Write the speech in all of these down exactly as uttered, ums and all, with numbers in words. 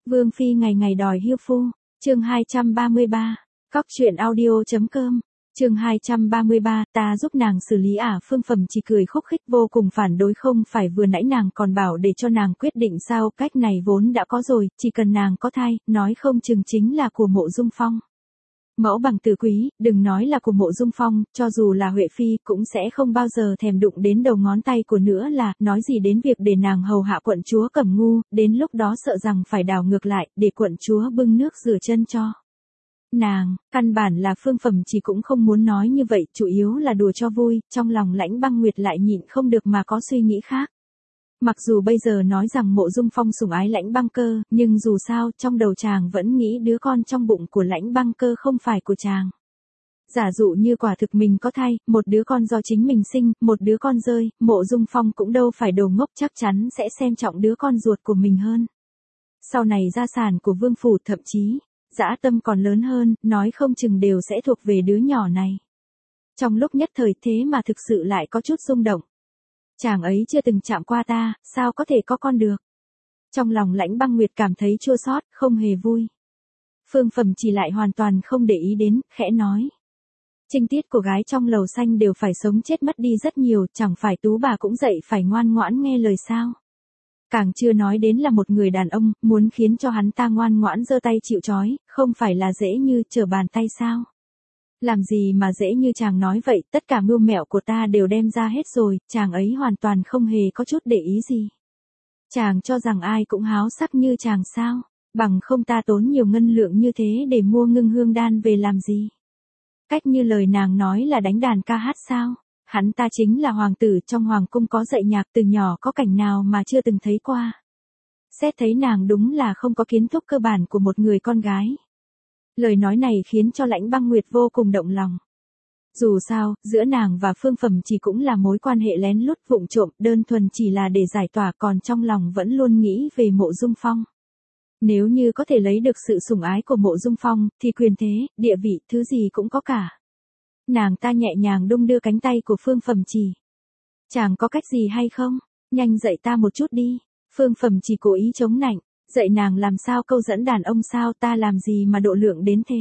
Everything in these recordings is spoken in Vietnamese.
Vương phi ngày ngày đòi hiêu phu, chương hai trăm ba mươi ba, cóc truyện audio.com, chương hai trăm ba mươi ba, ta giúp nàng xử lý ả. Phương Phẩm chỉ cười khúc khích vô cùng phản đối, không phải vừa nãy nàng còn bảo để cho nàng quyết định sao, cách này vốn đã có rồi, chỉ cần nàng có thai, nói không chừng chính là của Mộ Dung Phong. Mẫu bằng tử quý, đừng nói là của Mộ Dung Phong, cho dù là Huệ Phi cũng sẽ không bao giờ thèm đụng đến đầu ngón tay của nữa là, nói gì đến việc để nàng hầu hạ quận chúa Cẩm Ngu, đến lúc đó sợ rằng phải đảo ngược lại, để quận chúa bưng nước rửa chân cho. Nàng, căn bản là Phương Phẩm chỉ cũng không muốn nói như vậy, chủ yếu là đùa cho vui, trong lòng Lãnh Băng Nguyệt lại nhịn không được mà có suy nghĩ khác. Mặc dù bây giờ nói rằng Mộ Dung Phong sủng ái Lãnh Băng Cơ, nhưng dù sao, trong đầu chàng vẫn nghĩ đứa con trong bụng của Lãnh Băng Cơ không phải của chàng. Giả dụ như quả thực mình có thai, một đứa con do chính mình sinh, một đứa con rơi, Mộ Dung Phong cũng đâu phải đồ ngốc, chắc chắn sẽ xem trọng đứa con ruột của mình hơn. Sau này gia sản của vương phủ, thậm chí, dã tâm còn lớn hơn, nói không chừng đều sẽ thuộc về đứa nhỏ này. Trong lúc nhất thời thế mà thực sự lại có chút rung động. Chàng ấy chưa từng chạm qua ta, sao có thể có con được? Trong lòng Lãnh Băng Nguyệt cảm thấy chua xót, không hề vui. Phương Phẩm chỉ lại hoàn toàn không để ý đến, khẽ nói. Trinh tiết của gái trong lầu xanh đều phải sống chết mất đi rất nhiều, chẳng phải tú bà cũng dậy phải ngoan ngoãn nghe lời sao? Càng chưa nói đến là một người đàn ông, muốn khiến cho hắn ta ngoan ngoãn giơ tay chịu trói, không phải là dễ như trở bàn tay sao? Làm gì mà dễ như chàng nói vậy, tất cả mưu mẹo của ta đều đem ra hết rồi, chàng ấy hoàn toàn không hề có chút để ý gì. Chàng cho rằng ai cũng háo sắc như chàng sao, bằng không ta tốn nhiều ngân lượng như thế để mua ngưng hương đan về làm gì. Cách như lời nàng nói là đánh đàn ca hát sao, hắn ta chính là hoàng tử, trong hoàng cung có dạy nhạc, từ nhỏ có cảnh nào mà chưa từng thấy qua. Xét thấy nàng đúng là không có kiến thức cơ bản của một người con gái. Lời nói này khiến cho Lãnh Băng Nguyệt vô cùng động lòng. Dù sao, giữa nàng và Phương Phẩm chỉ cũng là mối quan hệ lén lút vụng trộm, đơn thuần chỉ là để giải tỏa, còn trong lòng vẫn luôn nghĩ về Mộ Dung Phong. Nếu như có thể lấy được sự sủng ái của Mộ Dung Phong, thì quyền thế, địa vị, thứ gì cũng có cả. Nàng ta nhẹ nhàng đung đưa cánh tay của Phương Phẩm chỉ. Chàng có cách gì hay không? Nhanh dạy ta một chút đi. Phương Phẩm chỉ cố ý chống nạnh. Dạy nàng làm sao câu dẫn đàn ông sao, ta làm gì mà độ lượng đến thế?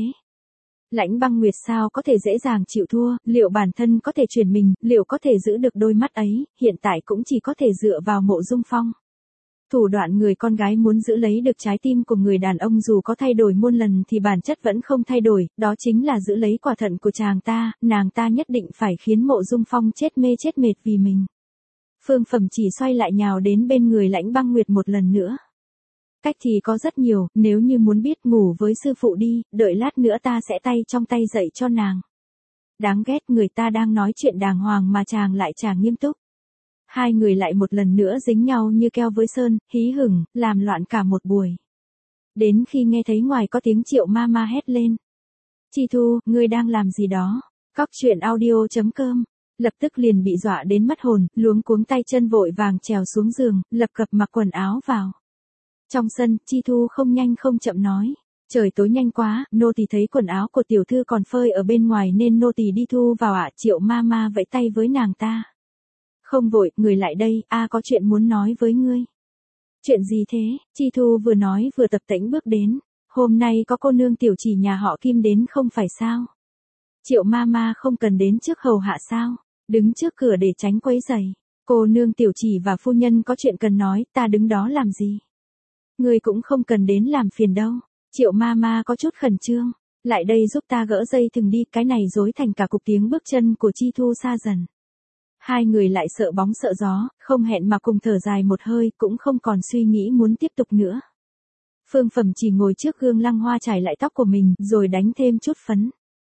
Lãnh Băng Nguyệt sao có thể dễ dàng chịu thua, liệu bản thân có thể chuyển mình, liệu có thể giữ được đôi mắt ấy, hiện tại cũng chỉ có thể dựa vào Mộ Dung Phong. Thủ đoạn người con gái muốn giữ lấy được trái tim của người đàn ông dù có thay đổi muôn lần thì bản chất vẫn không thay đổi, đó chính là giữ lấy quả thận của chàng ta, nàng ta nhất định phải khiến Mộ Dung Phong chết mê chết mệt vì mình. Phương Phẩm chỉ xoay lại nhào đến bên người Lãnh Băng Nguyệt một lần nữa. Cách thì có rất nhiều, nếu như muốn biết ngủ với sư phụ đi, đợi lát nữa ta sẽ tay trong tay dạy cho nàng. Đáng ghét, người ta đang nói chuyện đàng hoàng mà chàng lại chả nghiêm túc. Hai người lại một lần nữa dính nhau như keo với sơn, hí hửng, làm loạn cả một buổi. Đến khi nghe thấy ngoài có tiếng Triệu ma ma hét lên. Chi Thu, ngươi đang làm gì đó? Cóc truyện audio.com. Lập tức liền bị dọa đến mất hồn, luống cuống tay chân vội vàng trèo xuống giường, lập cập mặc quần áo vào. Trong sân, Chi Thu không nhanh không chậm nói. Trời tối nhanh quá, nô tỳ thấy quần áo của tiểu thư còn phơi ở bên ngoài nên nô tỳ đi thu vào ạ. Triệu ma ma vẫy tay với nàng ta. Không vội, người lại đây, a có chuyện muốn nói với ngươi. Chuyện gì thế? Chi Thu vừa nói vừa tập tễnh bước đến. Hôm nay có cô nương tiểu chỉ nhà họ Kim đến không phải sao? Triệu ma ma không cần đến trước hầu hạ sao? Đứng trước cửa để tránh quấy rầy. Cô nương tiểu chỉ và phu nhân có chuyện cần nói, ta đứng đó làm gì? Ngươi cũng không cần đến làm phiền đâu. Triệu ma ma có chút khẩn trương. Lại đây giúp ta gỡ dây thừng đi, cái này rối thành cả cục. Tiếng bước chân của Chi Thu xa dần. Hai người lại sợ bóng sợ gió, không hẹn mà cùng thở dài một hơi, cũng không còn suy nghĩ muốn tiếp tục nữa. Phương Phẩm chỉ ngồi trước gương lăng hoa trải lại tóc của mình, rồi đánh thêm chút phấn.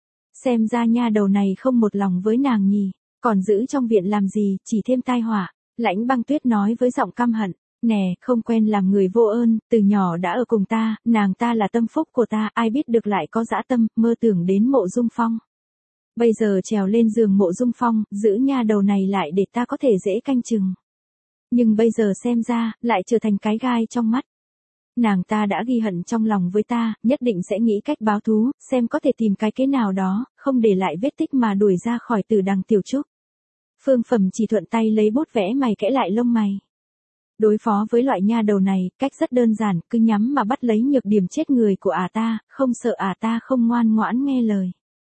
Xem ra nha đầu này không một lòng với nàng nhỉ, còn giữ trong viện làm gì, chỉ thêm tai họa. Lãnh Băng Tuyết nói với giọng căm hận. Nè, không quen làm người vô ơn, từ nhỏ đã ở cùng ta, nàng ta là tâm phúc của ta, ai biết được lại có dã tâm, mơ tưởng đến Mộ Dung Phong. Bây giờ trèo lên giường Mộ Dung Phong, giữ nha đầu này lại để ta có thể dễ canh chừng. Nhưng bây giờ xem ra, lại trở thành cái gai trong mắt. Nàng ta đã ghi hận trong lòng với ta, nhất định sẽ nghĩ cách báo thú, xem có thể tìm cái kế nào đó, không để lại vết tích mà đuổi ra khỏi Tử Đằng Tiểu Trúc. Phương Phẩm chỉ thuận tay lấy bút vẽ mày kẽ lại lông mày. Đối phó với loại nha đầu này, cách rất đơn giản, cứ nhắm mà bắt lấy nhược điểm chết người của ả ta, không sợ ả ta không ngoan ngoãn nghe lời.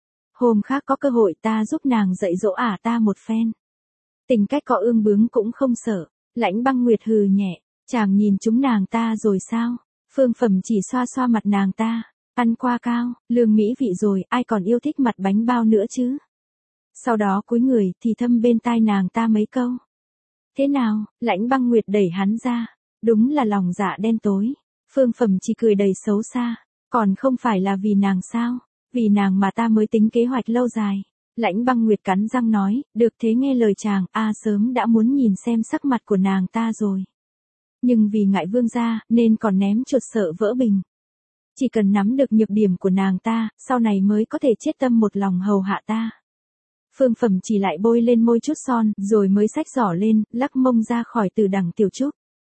Hôm khác có cơ hội ta giúp nàng dạy dỗ ả ta một phen. Tình cách có ương bướng cũng không sợ. Lãnh Băng Nguyệt hừ nhẹ, chàng nhìn chúng nàng ta rồi sao? Phương Phẩm chỉ xoa xoa mặt nàng ta, ăn qua cao, lương mỹ vị rồi, ai còn yêu thích mặt bánh bao nữa chứ? Sau đó cúi người thì thâm bên tai nàng ta mấy câu. Thế nào? Lãnh Băng Nguyệt đẩy hắn ra, đúng là lòng dạ đen tối. Phương Phẩm chỉ cười đầy xấu xa, còn không phải là vì nàng sao? Vì nàng mà ta mới tính kế hoạch lâu dài. Lãnh Băng Nguyệt cắn răng nói, được thế nghe lời chàng, a sớm đã muốn nhìn xem sắc mặt của nàng ta rồi. Nhưng vì ngại vương gia, nên còn ném chuột sợ vỡ bình. Chỉ cần nắm được nhược điểm của nàng ta, sau này mới có thể chết tâm một lòng hầu hạ ta. Phương Phẩm chỉ lại bôi lên môi chút son, rồi mới xách giỏ lên, lắc mông ra khỏi từ đằng tiểu trúc.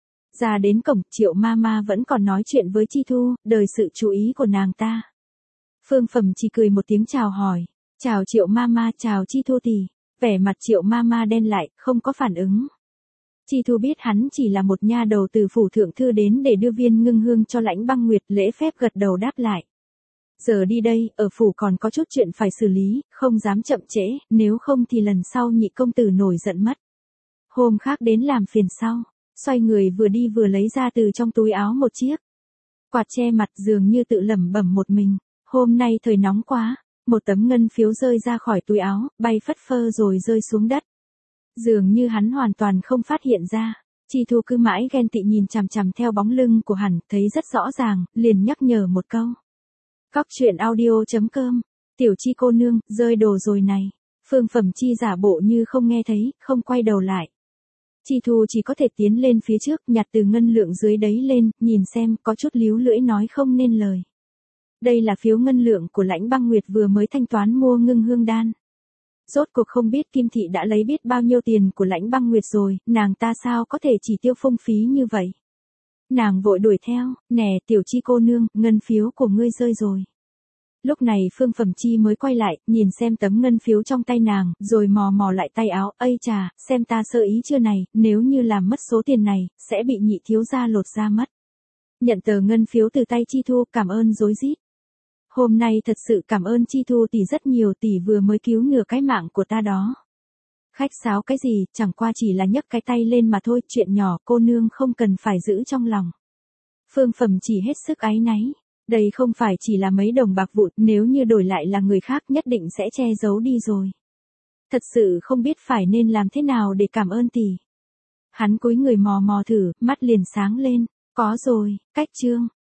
Ra đến cổng, Triệu Mama vẫn còn nói chuyện với Chi Thu, đời sự chú ý của nàng ta. Phương Phẩm chỉ cười một tiếng chào hỏi. Chào Triệu Mama, chào Chi Thu tỷ. Vẻ mặt Triệu Mama đen lại, không có phản ứng. Chi Thu biết hắn chỉ là một nha đầu từ phủ thượng thư đến để đưa viên ngưng hương cho Lãnh Băng Nguyệt, lễ phép gật đầu đáp lại. Giờ đi đây, ở phủ còn có chút chuyện phải xử lý, không dám chậm trễ, nếu không thì lần sau nhị công tử nổi giận mất. Hôm khác đến làm phiền sau, xoay người vừa đi vừa lấy ra từ trong túi áo một chiếc quạt che mặt, dường như tự lẩm bẩm một mình, hôm nay thời nóng quá. Một tấm ngân phiếu rơi ra khỏi túi áo, bay phất phơ rồi rơi xuống đất. Dường như hắn hoàn toàn không phát hiện ra. Chi Thu cứ mãi ghen tị nhìn chằm chằm theo bóng lưng của hắn, thấy rất rõ ràng, liền nhắc nhở một câu. Cóc truyện audio chấm com, tiểu Chi cô nương, rơi đồ rồi này. Phương Phẩm Chi giả bộ như không nghe thấy, không quay đầu lại. Chi Thu chỉ có thể tiến lên phía trước, nhặt từ ngân lượng dưới đấy lên, nhìn xem, có chút líu lưỡi nói không nên lời. Đây là phiếu ngân lượng của Lãnh Băng Nguyệt vừa mới thanh toán mua ngưng hương đan. Rốt cuộc không biết Kim Thị đã lấy biết bao nhiêu tiền của Lãnh Băng Nguyệt rồi, nàng ta sao có thể chỉ tiêu phung phí như vậy. Nàng vội đuổi theo, nè tiểu Chi cô nương, ngân phiếu của ngươi rơi rồi. Lúc này Phương Phẩm Chi mới quay lại, nhìn xem tấm ngân phiếu trong tay nàng, rồi mò mò lại tay áo, ây chà, xem ta sơ ý chưa này, nếu như làm mất số tiền này, sẽ bị nhị thiếu gia lột ra mất. Nhận tờ ngân phiếu từ tay Chi Thu, cảm ơn rối rít. Hôm nay thật sự cảm ơn Chi Thu tỷ rất nhiều, tỷ vừa mới cứu nửa cái mạng của ta đó. Khách sáo cái gì, chẳng qua chỉ là nhấc cái tay lên mà thôi, chuyện nhỏ cô nương không cần phải giữ trong lòng. Phương Phẩm chỉ hết sức áy náy. Đây không phải chỉ là mấy đồng bạc vụn, nếu như đổi lại là người khác nhất định sẽ che giấu đi rồi. Thật sự không biết phải nên làm thế nào để cảm ơn tỷ. Hắn cúi người mò mò thử, mắt liền sáng lên. Có rồi, cách chương.